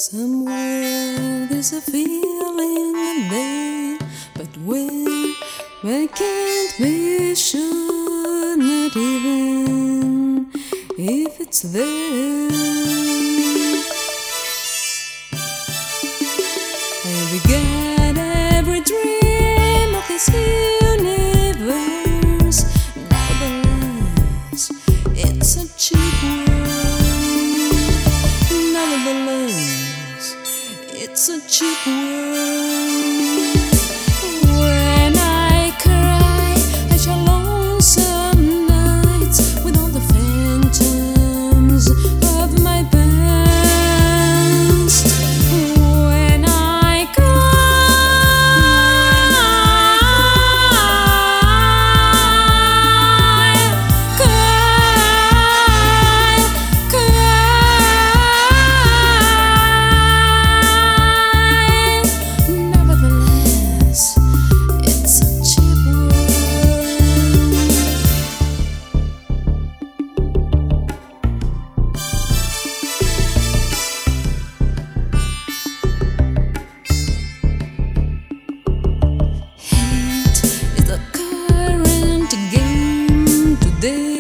Somewhere there's a feeling there, but where can't be sure, not even if it's there. I began every dream of this universe. Nevertheless, it's a cheap world. Nevertheless, it's a cheap world. When I cry at your lonesome nights with all the phantoms of my past. When I nevertheless, it's a cheap world. Hate is the current game today.